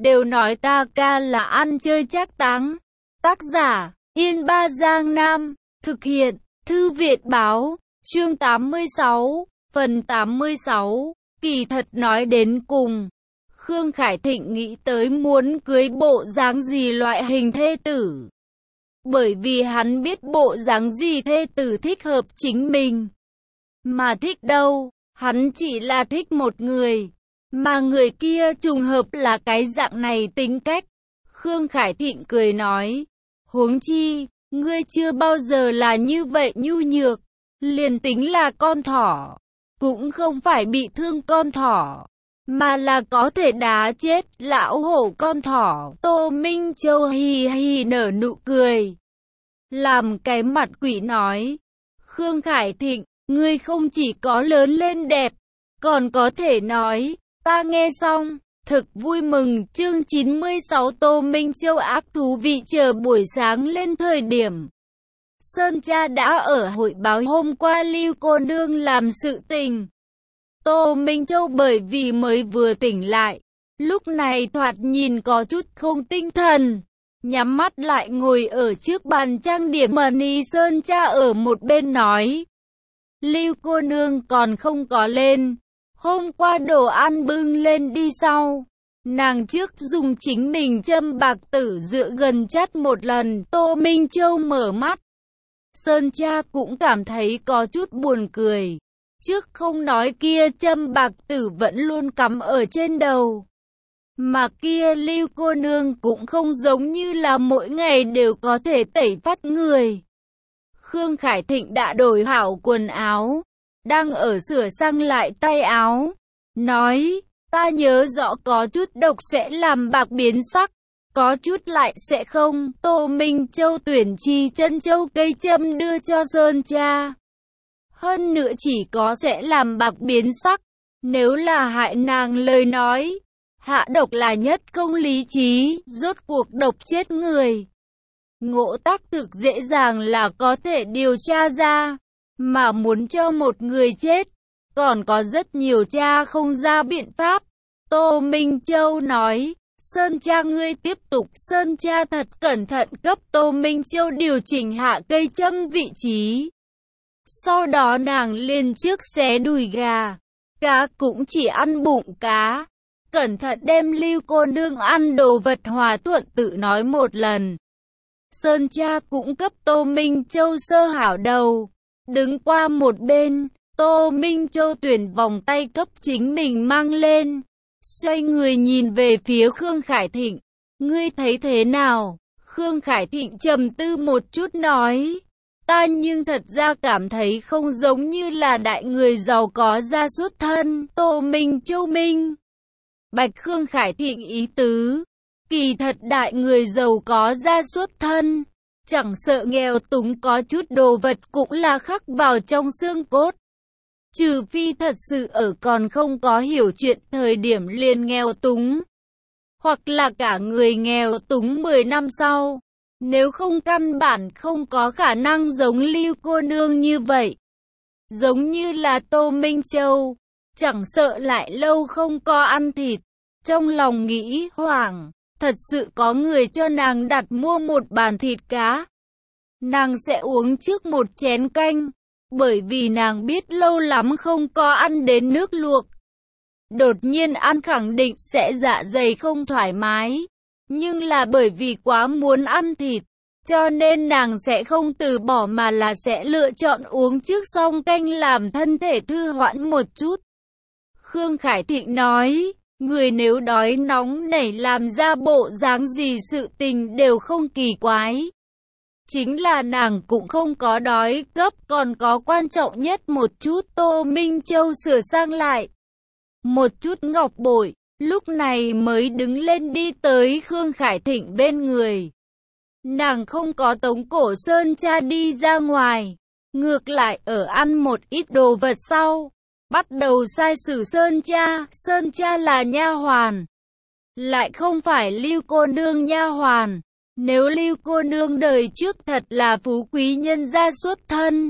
đều nói ta ca là ăn chơi trác táng. Tác giả, Yên Ba Giang Nam. Thực hiện, Thư viện Báo. Chương 86, phần 86. Kỳ thật nói đến cùng, Khương Khải Thịnh nghĩ tới muốn cưới bộ dáng gì loại hình thê tử. Bởi vì hắn biết bộ dáng gì thê tử thích hợp chính mình. Mà thích đâu, hắn chỉ là thích một người. Mà người kia trùng hợp là cái dạng này tính cách. Khương Khải Thịnh cười nói, huống chi, ngươi chưa bao giờ là như vậy nhu nhược. Liền tính là con thỏ, cũng không phải bị thương con thỏ, mà là có thể đá chết lão hổ con thỏ. Tô Minh Châu hì hì nở nụ cười, làm cái mặt quỷ nói, Khương Khải Thịnh, ngươi không chỉ có lớn lên đẹp, còn có thể nói. Ta nghe xong, thực vui mừng. Chương 96 Tô Minh Châu ác thú vị. Chờ buổi sáng lên thời điểm, Sơn Cha đã ở hội báo hôm qua Lưu cô nương làm sự tình. Tô Minh Châu bởi vì mới vừa tỉnh lại, lúc này thoạt nhìn có chút không tinh thần, nhắm mắt lại ngồi ở trước bàn trang điểm. Mani Sơn Cha ở một bên nói, Lưu cô nương còn không có lên. Hôm qua đồ ăn bưng lên đi sau, nàng trước dùng chính mình châm bạc tử dựa gần chắt một lần. Tô Minh Châu mở mắt, Sơn Cha cũng cảm thấy có chút buồn cười. Trước không nói kia châm bạc tử vẫn luôn cắm ở trên đầu, mà kia Lưu cô nương cũng không giống như là mỗi ngày đều có thể tẩy vắt người. Khương Khải Thịnh đã đổi hảo quần áo, đang ở sửa sang lại tay áo, nói, ta nhớ rõ có chút độc sẽ làm bạc biến sắc, có chút lại sẽ không. Tô Minh Châu tuyển chi chân châu cây châm đưa cho Sơn Cha. Hơn nữa chỉ có sẽ làm bạc biến sắc, nếu là hại nàng lời nói, hạ độc là nhất không lý trí, rốt cuộc độc chết người. Ngộ tác thực dễ dàng là có thể điều tra ra, mà muốn cho một người chết, còn có rất nhiều tra không ra biện pháp. Tô Minh Châu nói, Sơn Cha ngươi tiếp tục. Sơn Cha thật cẩn thận cấp Tô Minh Châu điều chỉnh hạ cây châm vị trí. Sau đó nàng liền trước xé đùi gà, cá cũng chỉ ăn bụng cá. Cẩn thận đem Lưu cô nương ăn đồ vật hòa thuận tự nói một lần. Sơn Cha cũng cấp Tô Minh Châu sơ hảo đầu. Đứng qua một bên, Tô Minh Châu tuyển vòng tay cấp chính mình mang lên. Xoay người nhìn về phía Khương Khải Thịnh. Ngươi thấy thế nào? Khương Khải Thịnh trầm tư một chút nói. Ta nhưng thật ra cảm thấy không giống như là đại người giàu có ra xuất thân. Tô Minh Châu minh bạch Khương Khải Thịnh ý tứ. Kỳ thật đại người giàu có ra xuất thân, chẳng sợ nghèo túng có chút đồ vật cũng là khắc vào trong xương cốt. Trừ phi thật sự ở còn không có hiểu chuyện thời điểm liền nghèo túng, hoặc là cả người nghèo túng 10 năm sau. Nếu không căn bản không có khả năng giống Lưu cô nương như vậy. Giống như là Tô Minh Châu, chẳng sợ lại lâu không có ăn thịt, trong lòng nghĩ hoảng. Thật sự có người cho nàng đặt mua một bàn thịt cá, nàng sẽ uống trước một chén canh, bởi vì nàng biết lâu lắm không có ăn đến nước luộc. Đột nhiên ăn khẳng định sẽ dạ dày không thoải mái, nhưng là bởi vì quá muốn ăn thịt, cho nên nàng sẽ không từ bỏ mà là sẽ lựa chọn uống trước xong canh làm thân thể thư hoãn một chút. Khương Khải Thịnh nói, người nếu đói nóng nảy làm ra bộ dáng gì sự tình đều không kỳ quái. Chính là nàng cũng không có đói cấp, còn có quan trọng nhất một chút. Tô Minh Châu sửa sang lại một chút ngọc bội, lúc này mới đứng lên đi tới Khương Khải Thịnh bên người. Nàng không có tống cổ Sơn Cha đi ra ngoài, ngược lại ở ăn một ít đồ vật sau, bắt đầu sai sử Sơn Cha. Sơn Cha là nha hoàn, lại không phải Lưu cô nương nha hoàn. Nếu Lưu cô nương đời trước thật là phú quý nhân gia xuất thân,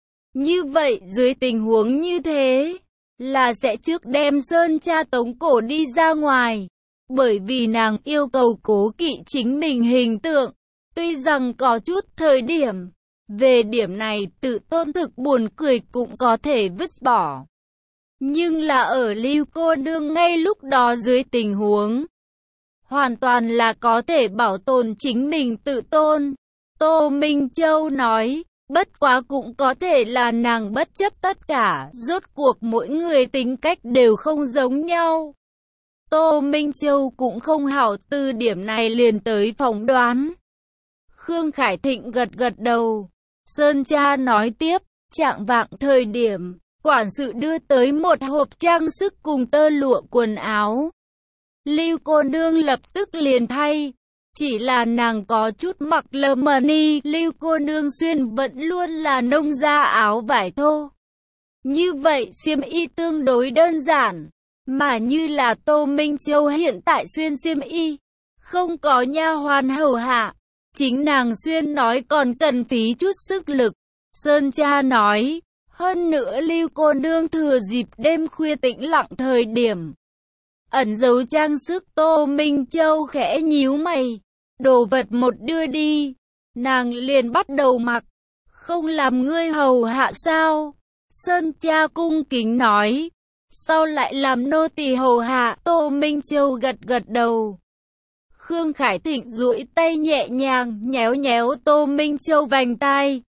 như vậy dưới tình huống như thế, là sẽ trước đem Sơn Cha tống cổ đi ra ngoài. bởi vì nàng yêu cầu cố kỵ chính mình hình tượng. Tuy rằng có chút thời điểm, về điểm này tự tôn thực buồn cười cũng có thể vứt bỏ. Nhưng là ở Lưu cô nương ngay lúc đó dưới tình huống, hoàn toàn là có thể bảo tồn chính mình tự tôn. Tô Minh Châu nói, bất quá cũng có thể là nàng bất chấp tất cả, rốt cuộc mỗi người tính cách đều không giống nhau. Tô Minh Châu cũng không hảo từ điểm này liền tới phỏng đoán. Khương Khải Thịnh gật gật đầu. Sơn Cha nói tiếp, trạng vạng thời điểm, quản sự đưa tới một hộp trang sức cùng tơ lụa quần áo. Lưu cô nương lập tức liền thay. Chỉ là nàng có chút mặc lờ mờ ni, Lưu cô nương xuyên vẫn luôn là nông gia áo vải thô. Như vậy xiêm y tương đối đơn giản, mà như là Tô Minh Châu hiện tại xuyên xiêm y, không có nha hoàn hầu hạ, chính nàng xuyên nói còn cần phí chút sức lực. Sơn Cha nói, hơn nữa Lưu cô nương thừa dịp đêm khuya tĩnh lặng thời điểm ẩn giấu trang sức. Tô Minh Châu khẽ nhíu mày, đồ vật một đưa đi, nàng liền bắt đầu mặc, không làm ngươi hầu hạ sao? Sơn Cha cung kính nói, sau lại làm nô tỳ hầu hạ. Tô Minh Châu gật gật đầu. Khương Khải Thịnh duỗi tay nhẹ nhàng nhéo nhéo Tô Minh Châu vành tai,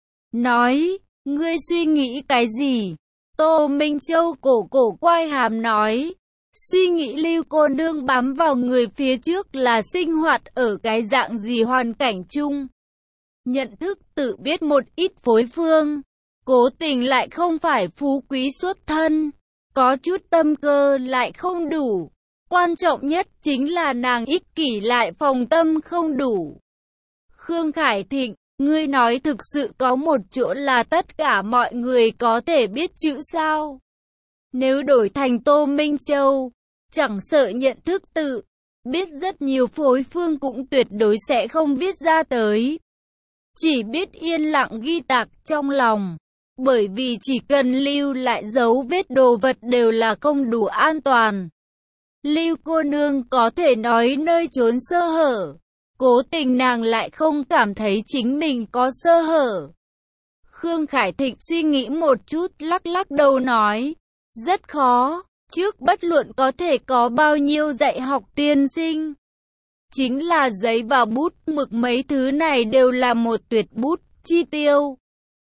nói, ngươi suy nghĩ cái gì? Tô Minh Châu cổ quay hàm nói, suy nghĩ Lưu cô nương bám vào người phía trước là sinh hoạt ở cái dạng gì hoàn cảnh chung. Nhận thức tự biết một ít phối phương, cố tình lại không phải phú quý xuất thân, có chút tâm cơ lại không đủ. Quan trọng nhất chính là nàng ích kỷ lại phòng tâm không đủ. Khương Khải Thịnh, ngươi nói thực sự có một chỗ là tất cả mọi người có thể biết chữ sao? Nếu đổi thành Tô Minh Châu, chẳng sợ nhận thức tự biết rất nhiều phối phương cũng tuyệt đối sẽ không viết ra tới. Chỉ biết yên lặng ghi tạc trong lòng, bởi vì chỉ cần lưu lại dấu vết đồ vật đều là không đủ an toàn. Lưu cô nương có thể nói nơi trốn sơ hở, cố tình nàng lại không cảm thấy chính mình có sơ hở. Khương Khải Thịnh suy nghĩ một chút, lắc lắc đầu nói, rất khó, trước bất luận có thể có bao nhiêu dạy học tiên sinh. Chính là giấy và bút mực mấy thứ này đều là một tuyệt bút chi tiêu.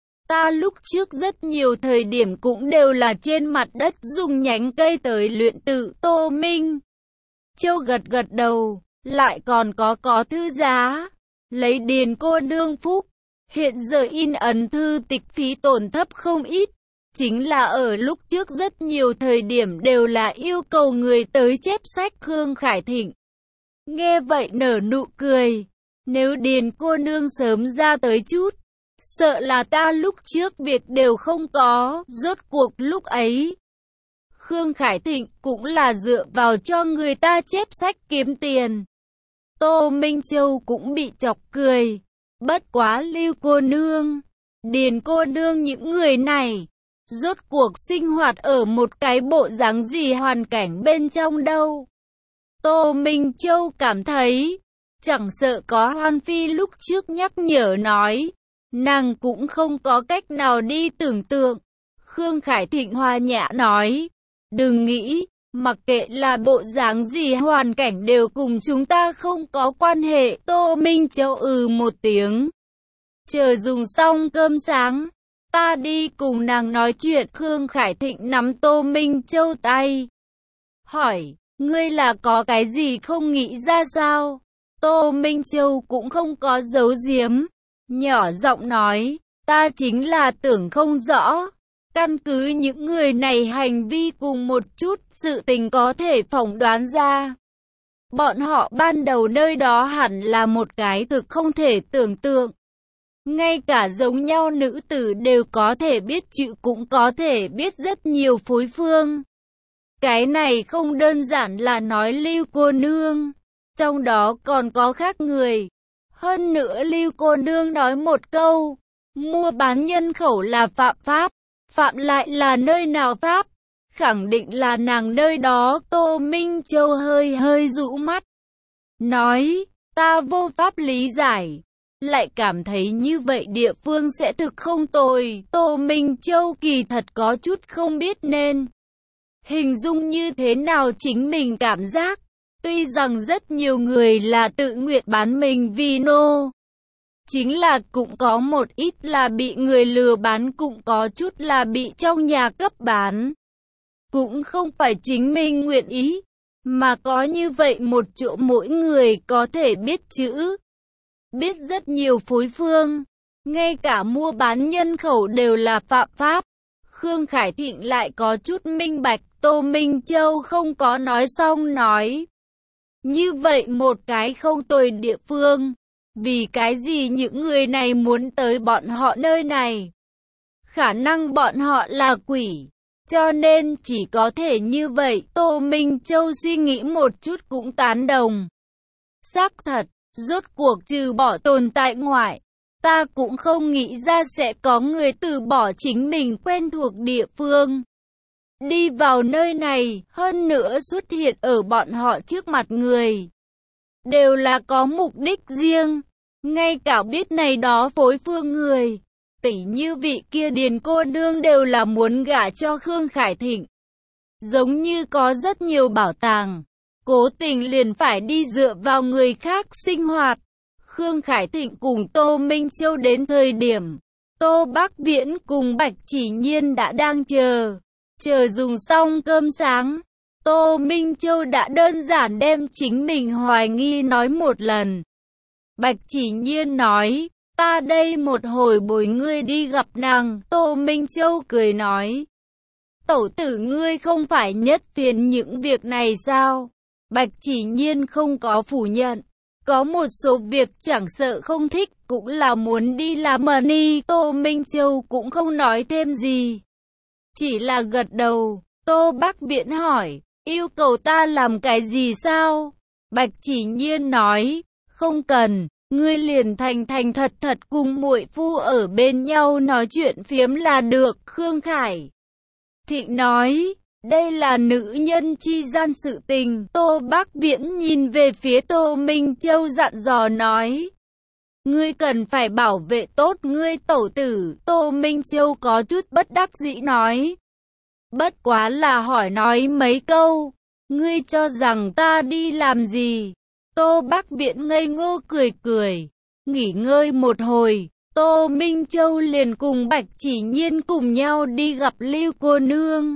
Ta lúc trước rất nhiều thời điểm cũng đều là trên mặt đất dùng nhánh cây tới luyện tự. Tô Minh Châu gật gật đầu, lại còn có thư giá, lấy Điền cô nương phúc, hiện giờ in ấn thư tịch phí tổn thấp không ít. Chính là ở lúc trước rất nhiều thời điểm đều là yêu cầu người tới chép sách. Khương Khải Thịnh nghe vậy nở nụ cười, nếu Điền cô nương sớm ra tới chút, sợ là ta lúc trước việc đều không có. Rốt cuộc lúc ấy Khương Khải Thịnh cũng là dựa vào cho người ta chép sách kiếm tiền. Tô Minh Châu cũng bị chọc cười, bất quá Lưu cô nương, Điền cô nương những người này rốt cuộc sinh hoạt ở một cái bộ dáng gì hoàn cảnh bên trong đâu. Tô Minh Châu cảm thấy, chẳng sợ có Hoan Phi lúc trước nhắc nhở nói, nàng cũng không có cách nào đi tưởng tượng. Khương Khải Thịnh hòa nhã nói, đừng nghĩ, mặc kệ là bộ dáng gì hoàn cảnh đều cùng chúng ta không có quan hệ. Tô Minh Châu một tiếng. Chờ dùng xong cơm sáng, ta đi cùng nàng nói chuyện. Khương Khải Thịnh nắm Tô Minh Châu tay, hỏi, ngươi là có cái gì không nghĩ ra sao? Tô Minh Châu cũng không có giấu giếm, nhỏ giọng nói, ta chính là tưởng không rõ. Căn cứ những người này hành vi cùng một chút sự tình có thể phỏng đoán ra, bọn họ ban đầu nơi đó hẳn là một cái thực không thể tưởng tượng. Ngay cả giống nhau nữ tử đều có thể biết chữ cũng có thể biết rất nhiều phối phương. Cái này không đơn giản là nói Lưu cô nương, trong đó còn có khác người. Hơn nữa Lưu cô nương nói một câu, mua bán nhân khẩu là phạm pháp, phạm lại là nơi nào pháp? khẳng định là nàng nơi đó. Tô Minh Châu hơi hơi rũ mắt, nói, ta vô pháp lý giải, lại cảm thấy như vậy địa phương sẽ thực không tồi. Tô Minh Châu kỳ thật có chút không biết nên hình dung như thế nào chính mình cảm giác. Tuy rằng rất nhiều người là tự nguyện bán mình vì nô, chính là cũng có một ít là bị người lừa bán, cũng có chút là bị trong nhà cấp bán. Cũng không phải chính mình nguyện ý, mà có như vậy một chỗ mỗi người có thể biết chữ, biết rất nhiều phối phương, ngay cả mua bán nhân khẩu đều là phạm pháp. Khương Khải Thịnh lại có chút minh bạch. Tô Minh Châu không có nói xong nói, như vậy một cái không tồi địa phương, vì cái gì những người này muốn tới bọn họ nơi này? Khả năng bọn họ là quỷ, cho nên chỉ có thể như vậy. Tô Minh Châu suy nghĩ một chút cũng tán đồng. Xác thật, rốt cuộc trừ bỏ tồn tại ngoại, ta cũng không nghĩ ra sẽ có người từ bỏ chính mình quen thuộc địa phương, đi vào nơi này, hơn nữa xuất hiện ở bọn họ trước mặt người, đều là có mục đích riêng. Ngay cả biết này đó phối phương người, tỉ như vị kia Điền cô nương đều là muốn gả cho Khương Khải Thịnh. Giống như có rất nhiều bảo tàng, cố tình liền phải đi dựa vào người khác sinh hoạt. Khương Khải Thịnh cùng Tô Minh Châu đến thời điểm, Tô Bắc Viễn cùng Bạch Chỉ Nhiên đã đang chờ dùng xong cơm sáng. Tô Minh Châu đã đơn giản đem chính mình hoài nghi nói một lần. Bạch Chỉ Nhiên nói, ta đây một hồi bồi ngươi đi gặp nàng. Tô Minh Châu cười nói, tẩu tử ngươi không phải nhất phiền những việc này sao? Bạch Chỉ Nhiên không có phủ nhận, có một số việc chẳng sợ không thích cũng là muốn đi làm mà đi. Tô Minh Châu cũng không nói thêm gì, chỉ là gật đầu. Tô Bắc Viễn hỏi, yêu cầu ta làm cái gì sao? Bạch Chỉ Nhiên nói, không cần, ngươi liền thành thật thật cùng muội phu ở bên nhau nói chuyện phiếm là được. Khương Khải Thịnh nói, đây là nữ nhân chi gian sự tình. Tô Bắc Viễn nhìn về phía Tô Minh Châu dặn dò nói, ngươi cần phải bảo vệ tốt ngươi tẩu tử. Tô Minh Châu có chút bất đắc dĩ nói, bất quá là hỏi nói mấy câu, ngươi cho rằng ta đi làm gì? Tô Bắc Viễn ngây ngô cười cười, nghỉ ngơi một hồi, Tô Minh Châu liền cùng Bạch Chỉ Nhiên cùng nhau đi gặp Lưu cô nương.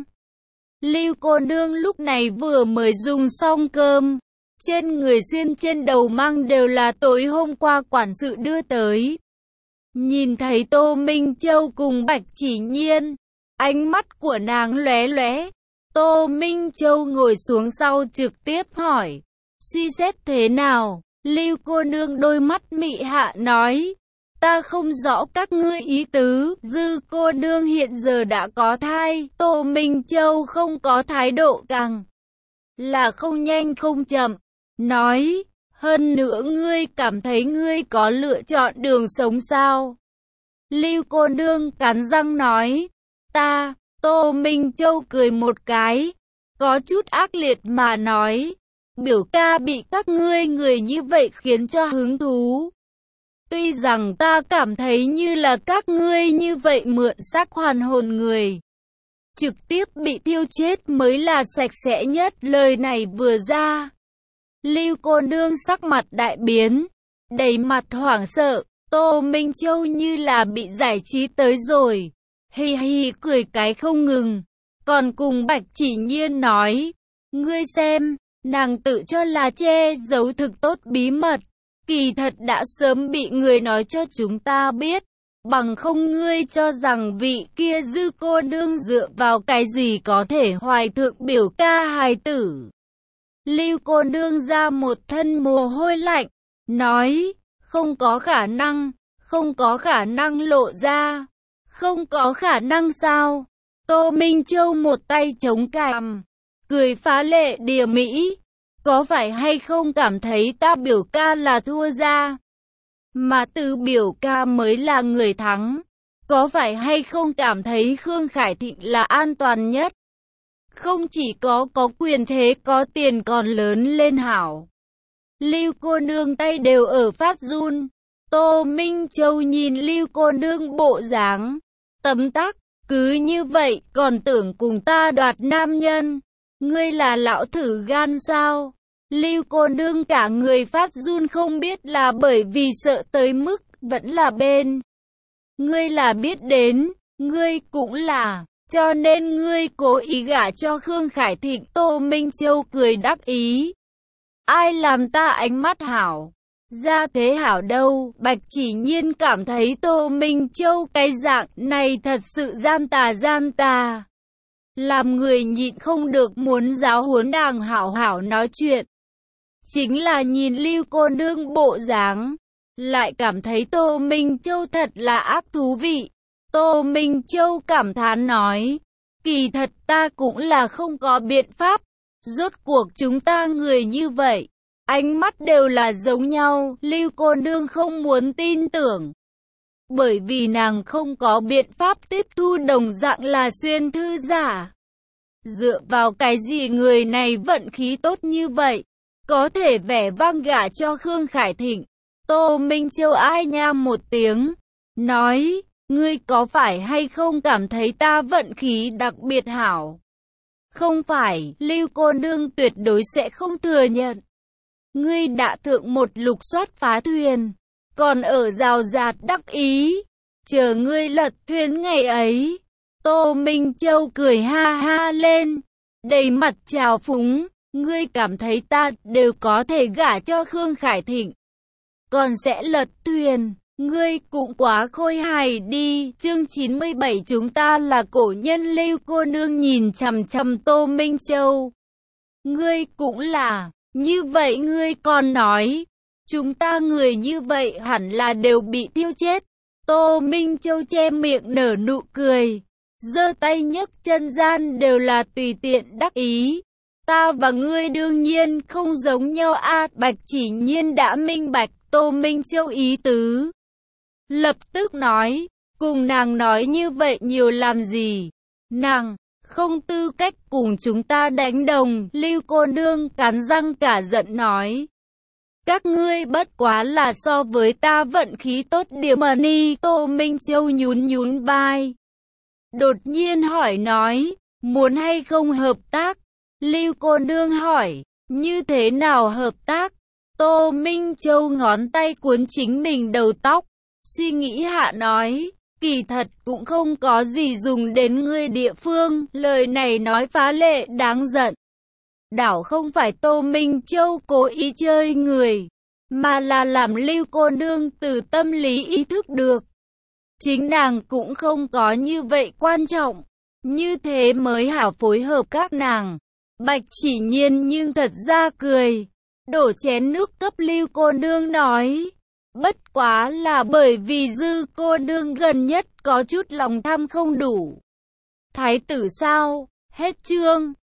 Lưu cô nương lúc này vừa mới dùng xong cơm, trên người xuyên trên đầu mang đều là tối hôm qua quản sự đưa tới. Nhìn thấy Tô Minh Châu cùng Bạch Chỉ Nhiên, ánh mắt của nàng lóe lóe. Tô Minh Châu ngồi xuống sau trực tiếp hỏi, suy xét thế nào? Lưu cô nương đôi mắt mị hạ nói, ta không rõ các ngươi ý tứ. Dư cô nương hiện giờ đã có thai. Tô Minh Châu không có thái độ, càng là không nhanh không chậm, nói, hơn nữa ngươi cảm thấy ngươi có lựa chọn đường sống sao? Lưu cô nương cắn răng nói, ta. Tô Minh Châu cười một cái, có chút ác liệt mà nói, biểu ca bị các ngươi người như vậy khiến cho hứng thú. Tuy rằng ta cảm thấy như là các ngươi như vậy mượn xác hoàn hồn người, trực tiếp bị tiêu chết mới là sạch sẽ nhất. Lời này vừa ra, Lưu cô nương sắc mặt đại biến, đầy mặt hoảng sợ. Tô Minh Châu như là bị giải trí tới rồi, hi hi cười cái không ngừng, còn cùng Bạch Chỉ Nhiên nói, ngươi xem, nàng tự cho là che giấu thực tốt bí mật, kỳ thật đã sớm bị người nói cho chúng ta biết, bằng không ngươi cho rằng vị kia Dư cô nương dựa vào cái gì có thể hoài thượng biểu ca hài tử. Lưu cô nương ra một thân mồ hôi lạnh, nói, không có khả năng, không có khả năng lộ ra. Không có khả năng sao? Tô Minh Châu một tay chống cằm, cười phá lệ đìa mỹ. Có phải hay không cảm thấy ta biểu ca là thua ra, mà từ biểu ca mới là người thắng? Có phải hay không cảm thấy Khương Khải Thịnh là an toàn nhất? không chỉ có quyền thế có tiền còn lớn lên hảo. Lưu cô nương tay đều ở phát run. Tô Minh Châu nhìn Lưu cô nương bộ dáng tấm tắc, cứ như vậy còn tưởng cùng ta đoạt nam nhân. Ngươi là lão thử gan sao? Lưu cô nương cả người phát run, không biết là bởi vì sợ tới mức vẫn là bên. Ngươi là biết đến, ngươi cũng là, cho nên ngươi cố ý gả cho Khương Khải Thịnh. Tô Minh Châu cười đắc ý. Ai làm ta ánh mắt hảo, ra thế hảo đâu? Bạch Chỉ Nhiên cảm thấy Tô Minh Châu cái dạng này thật sự gian tà. Làm người nhịn không được muốn giáo huấn nàng hảo hảo nói chuyện. Chính là nhìn Lưu cô nương bộ dáng, lại cảm thấy Tô Minh Châu thật là ác thú vị. Tô Minh Châu cảm thán nói, kỳ thật ta cũng là không có biện pháp. Rốt cuộc chúng ta người như vậy, ánh mắt đều là giống nhau. Lưu cô nương không muốn tin tưởng, bởi vì nàng không có biện pháp tiếp thu đồng dạng là xuyên thư giả. Dựa vào cái gì người này vận khí tốt như vậy, có thể vẻ vang gả cho Khương Khải Thịnh? Tô Minh Châu ai nha một tiếng, nói, ngươi có phải hay không cảm thấy ta vận khí đặc biệt hảo? Không phải, Lưu cô nương tuyệt đối sẽ không thừa nhận. Ngươi đã thượng một lục soát phá thuyền, còn ở rào rạt đắc ý, chờ ngươi lật thuyền ngày ấy. Tô Minh Châu cười ha ha lên, đầy mặt trào phúng, ngươi cảm thấy ta đều có thể gả cho Khương Khải Thịnh, còn sẽ lật thuyền, ngươi cũng quá khôi hài đi. Chương 97 chúng ta là cổ nhân. Lưu cô nương nhìn chằm chằm Tô Minh Châu. Ngươi cũng là, như vậy ngươi còn nói, chúng ta người như vậy hẳn là đều bị tiêu chết. Tô Minh Châu che miệng nở nụ cười, giơ tay nhấc chân gian đều là tùy tiện đắc ý. Ta và ngươi đương nhiên không giống nhau a. Bạch Chỉ Nhiên đã minh bạch Tô Minh Châu ý tứ, lập tức nói, cùng nàng nói như vậy nhiều làm gì? Nàng không tư cách cùng chúng ta đánh đồng. Lưu cô nương cắn răng cả giận nói, các ngươi bất quá là so với ta vận khí tốt điểm mà ni. Tô Minh Châu nhún vai, đột nhiên hỏi nói, muốn hay không hợp tác? Lưu cô nương hỏi, như thế nào hợp tác? Tô Minh Châu ngón tay cuốn chính mình đầu tóc, suy nghĩ hạ nói, kỳ thật cũng không có gì dùng đến ngươi địa phương. Lời này nói phá lệ đáng giận. Đảo không phải Tô Minh Châu cố ý chơi người, mà là làm Lưu cô nương từ tâm lý ý thức được, chính nàng cũng không có như vậy quan trọng, như thế mới hảo phối hợp các nàng. Bạch Chỉ Nhiên nhưng thật ra cười, đổ chén nước cấp Lưu cô nương nói, bất quá là bởi vì Dư cô nương gần nhất có chút lòng tham không đủ. Thái tử sao? Hết chương.